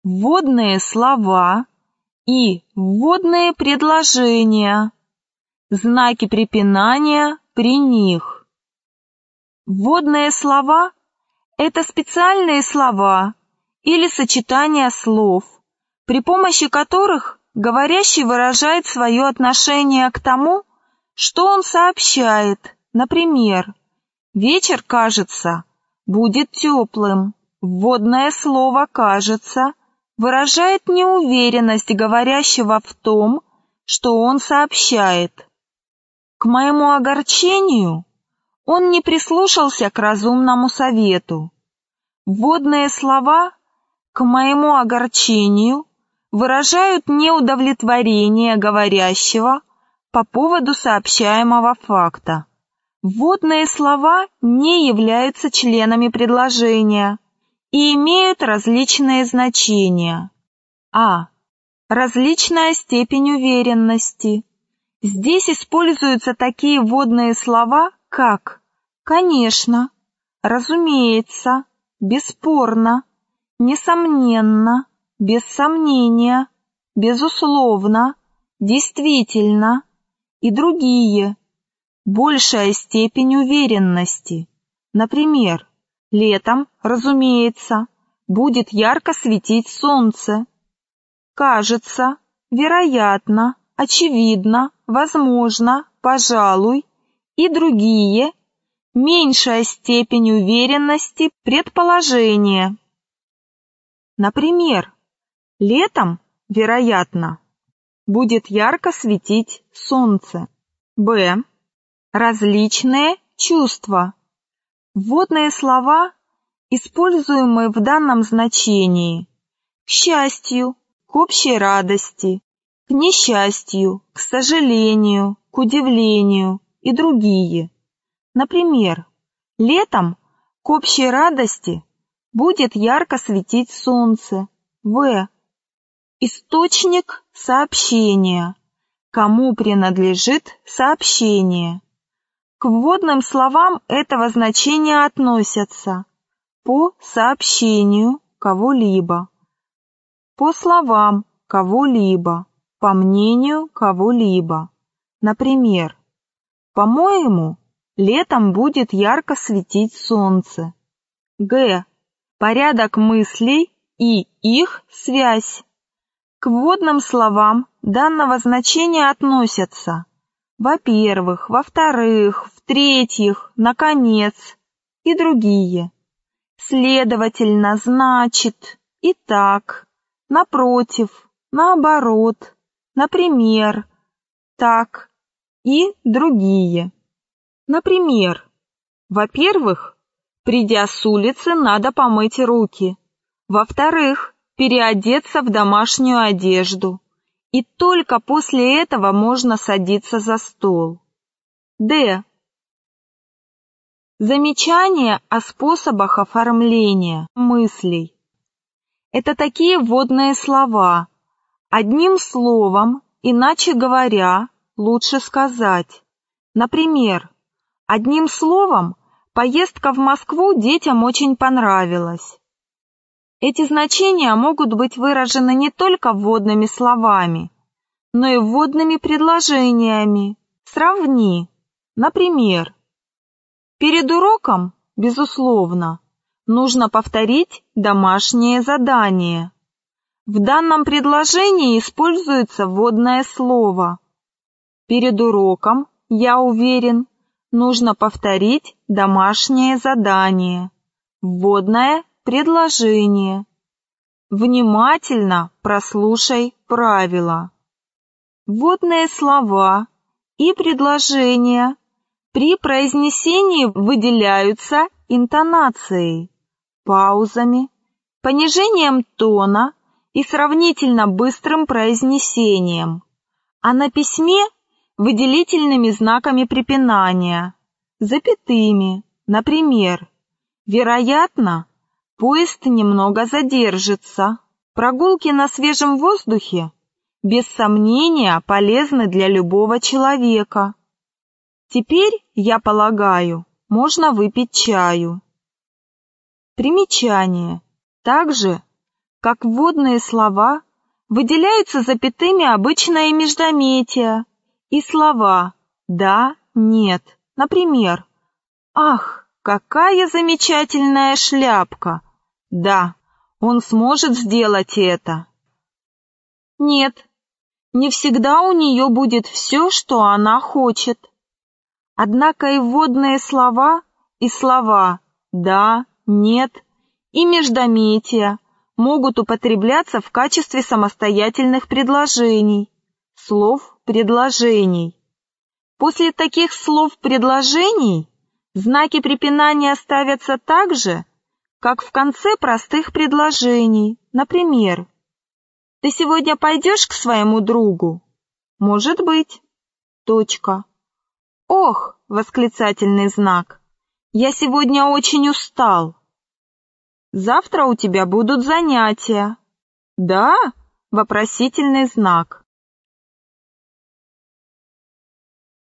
вводные слова и вводные предложения, знаки препинания при них. Вводные слова – это специальные слова или сочетания слов, при помощи которых говорящий выражает свое отношение к тому, что он сообщает. Например, «Вечер, кажется, будет теплым». Вводное слово «кажется» выражает неуверенность говорящего в том, что он сообщает. К моему огорчению, он не прислушался к разумному совету. Вводные слова «к моему огорчению» выражают неудовлетворение говорящего по поводу сообщаемого факта. Вводные слова не являются членами предложения и имеют различные значения. А. Различная степень уверенности. Здесь используются такие вводные слова, как «конечно», «разумеется», «бесспорно», «несомненно», «без сомнения», «безусловно», «действительно» и другие. Большая степень уверенности. Например, летом, разумеется, будет ярко светить солнце. Кажется, вероятно, очевидно, возможно, пожалуй и другие. Меньшая степень уверенности предположения. Например, летом, вероятно, будет ярко светить солнце. Б. Различные чувства. Вводные слова, используемые в данном значении: к счастью, к общей радости, к несчастью, к сожалению, к удивлению и другие. Например, летом к общей радости будет ярко светить солнце. В. Источник сообщения. Кому принадлежит сообщение? К вводным словам этого значения относятся: по сообщению кого-либо, по словам кого-либо, по мнению кого-либо. Например, по-моему, летом будет ярко светить солнце. Г. Порядок мыслей и их связь. К вводным словам данного значения относятся: во-первых, во-вторых, в-третьих, наконец и другие. Следовательно, значит, итак, напротив, наоборот, например, так и другие. Например, во-первых, придя с улицы, надо помыть руки. Во-вторых, переодеться в домашнюю одежду. И только после этого можно садиться за стол. Д. Замечания о способах оформления мыслей. Это такие вводные слова. Одним словом, иначе говоря, лучше сказать. Например, одним словом, поездка в Москву детям очень понравилась. Эти значения могут быть выражены не только вводными словами, но и вводными предложениями. Сравни. Например, перед уроком, безусловно, нужно повторить домашнее задание. В данном предложении используется вводное слово. Перед уроком, я уверен, нужно повторить домашнее задание. Вводное предложение. Внимательно прослушай правила. Вводные слова и предложения при произнесении выделяются интонацией, паузами, понижением тона и сравнительно быстрым произнесением, а на письме выделительными знаками препинания, запятыми. Например, вероятно, поезд немного задержится. Прогулки на свежем воздухе, без сомнения, полезны для любого человека. Теперь, я полагаю, можно выпить чаю. Примечание. Также Как вводные слова выделяются запятыми обычное междометие и слова «да», «нет». Например, «Ах, какая замечательная шляпка!» «Да, он сможет сделать это». «Нет, не всегда у нее будет все, что она хочет». Однако и вводные слова, и слова «да», «нет» и междометия могут употребляться в качестве самостоятельных предложений, слов-предложений. После таких слов-предложений знаки препинания ставятся так же, как в конце простых предложений. Например, «Ты сегодня пойдешь к своему другу?» «Может быть». Точка. «Ох!» — восклицательный знак. «Я сегодня очень устал». «Завтра у тебя будут занятия». «Да?» — вопросительный знак.